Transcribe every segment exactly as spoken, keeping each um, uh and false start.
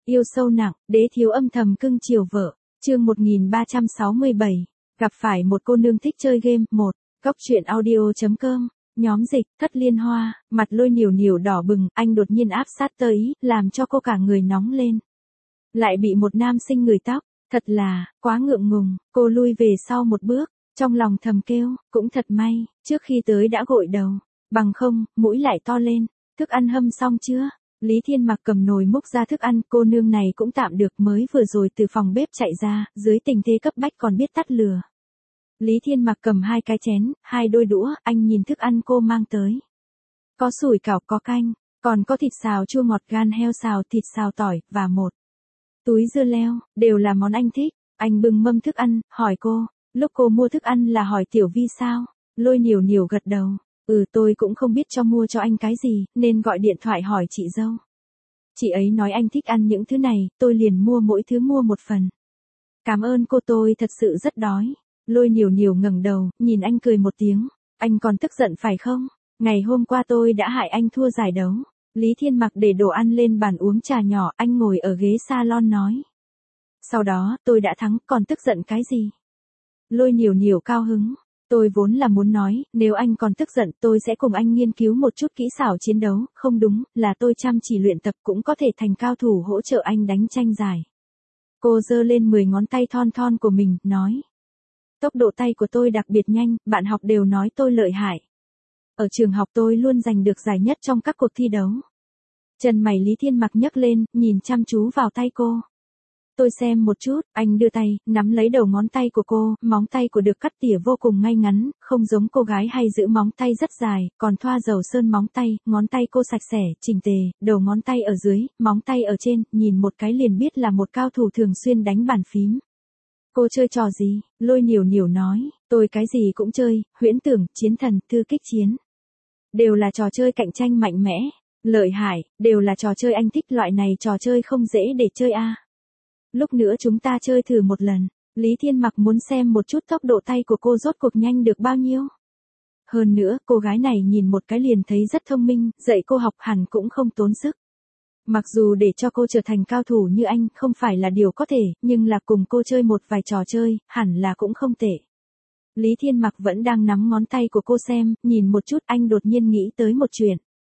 Yêu sâu nặng, đế thiếu âm thầm cưng chiều vợ. Chương một nghìn ba trăm sáu mươi bảy. Gặp phải một cô nương thích chơi game. một. Góc truyện audio chấm com. Nhóm dịch, Thất Liên Hoa, mặt Lôi Nhiều Nhiều đỏ bừng, anh đột nhiên áp sát tới, làm cho cô cả người nóng lên. Lại bị một nam sinh ngửi tóc, thật là, quá ngượng ngùng, cô lui về sau một bước, trong lòng thầm kêu, cũng thật may, trước khi tới đã gội đầu, bằng không, mũi lại to lên, thức ăn hâm xong chưa? Lý Thiên Mặc cầm nồi múc ra thức ăn, cô nương này cũng tạm được, mới vừa rồi từ phòng bếp chạy ra, dưới tình thế cấp bách còn biết tắt lửa. Lý Thiên Mặc cầm hai cái chén, hai đôi đũa, anh nhìn thức ăn cô mang tới. Có sủi cảo, có canh, còn có thịt xào chua ngọt, gan heo xào, thịt xào tỏi, và một túi dưa leo, đều là món anh thích. Anh bưng mâm thức ăn, hỏi cô, lúc cô mua thức ăn là hỏi Tiểu Vi sao? Lôi Nhiều Nhiều gật đầu, ừ tôi cũng không biết cho mua cho anh cái gì, nên gọi điện thoại hỏi chị dâu. Chị ấy nói anh thích ăn những thứ này, tôi liền mua mỗi thứ mua một phần. Cảm ơn cô, tôi thật sự rất đói. Lôi Nhiều Nhiều ngẩng đầu, nhìn anh cười một tiếng, anh còn tức giận phải không? Ngày hôm qua tôi đã hại anh thua giải đấu. Lý Thiên Mặc để đồ ăn lên bàn uống trà nhỏ, anh ngồi ở ghế salon nói. Sau đó, tôi đã thắng, còn tức giận cái gì? Lôi Nhiều Nhiều cao hứng. Tôi vốn là muốn nói, nếu anh còn tức giận, tôi sẽ cùng anh nghiên cứu một chút kỹ xảo chiến đấu, không đúng, là tôi chăm chỉ luyện tập cũng có thể thành cao thủ hỗ trợ anh đánh tranh giải. Cô giơ lên mười ngón tay thon thon của mình, nói. Tốc độ tay của tôi đặc biệt nhanh, bạn học đều nói tôi lợi hại. Ở trường học tôi luôn giành được giải nhất trong các cuộc thi đấu. Chân mày Lý Thiên Mặc nhấc lên, nhìn chăm chú vào tay cô. Tôi xem một chút, anh đưa tay, nắm lấy đầu ngón tay của cô, móng tay của được cắt tỉa vô cùng ngay ngắn, không giống cô gái hay giữ móng tay rất dài, còn thoa dầu sơn móng tay, ngón tay cô sạch sẽ, chỉnh tề, đầu ngón tay ở dưới, móng tay ở trên, nhìn một cái liền biết là một cao thủ thường xuyên đánh bàn phím. Cô chơi trò gì? Lôi Nhiều Nhiều nói, tôi cái gì cũng chơi, huyễn tưởng, chiến thần, thư kích chiến. Đều là trò chơi cạnh tranh mạnh mẽ, lợi hại, đều là trò chơi anh thích, loại này trò chơi không dễ để chơi a. À. Lúc nữa chúng ta chơi thử một lần. Lý Thiên Mặc muốn xem một chút tốc độ tay của cô rốt cuộc nhanh được bao nhiêu. Hơn nữa, cô gái này nhìn một cái liền thấy rất thông minh, dạy cô học hẳn cũng không tốn sức. Mặc dù để cho cô trở thành cao thủ như anh không phải là điều có thể, nhưng là cùng cô chơi một vài trò chơi, hẳn là cũng không tệ. Lý Thiên Mặc vẫn đang nắm ngón tay của cô xem, nhìn một chút, anh đột nhiên nghĩ tới một chuyện.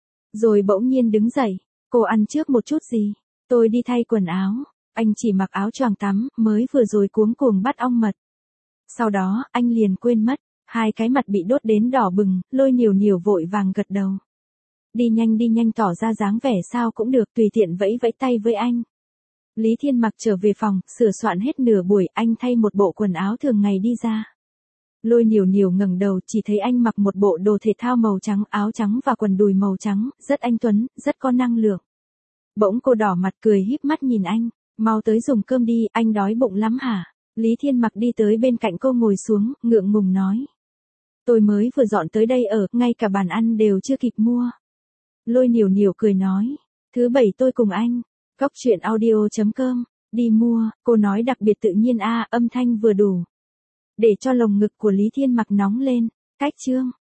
Rồi bỗng nhiên đứng dậy, cô ăn trước một chút gì? Tôi đi thay quần áo. Anh chỉ mặc áo choàng tắm, mới vừa rồi cuống cuồng bắt ong mật. Sau đó, anh liền quên mất, hai cái mặt bị đốt đến đỏ bừng, Lôi Nhiều Nhiều vội vàng gật đầu. Đi nhanh đi nhanh tỏ ra dáng vẻ sao cũng được, tùy tiện vẫy vẫy tay với anh. Lý Thiên Mặc trở về phòng, sửa soạn hết nửa buổi, anh thay một bộ quần áo thường ngày đi ra. Lôi Nhiều Nhiều ngẩng đầu, chỉ thấy anh mặc một bộ đồ thể thao màu trắng, áo trắng và quần đùi màu trắng, rất anh tuấn, rất có năng lượng. Bỗng cô đỏ mặt cười híp mắt nhìn anh. Mau tới dùng cơm đi, anh đói bụng lắm hả? Lý Thiên Mặc đi tới bên cạnh cô ngồi xuống, ngượng ngùng nói. Tôi mới vừa dọn tới đây ở, ngay cả bàn ăn đều chưa kịp mua. Lôi Nhiều Nhiều cười nói. Thứ bảy tôi cùng anh. Góc truyện audio chấm com. Đi mua, cô nói đặc biệt tự nhiên a, à, âm thanh vừa đủ. Để cho lồng ngực của Lý Thiên Mặc nóng lên. Cách chương.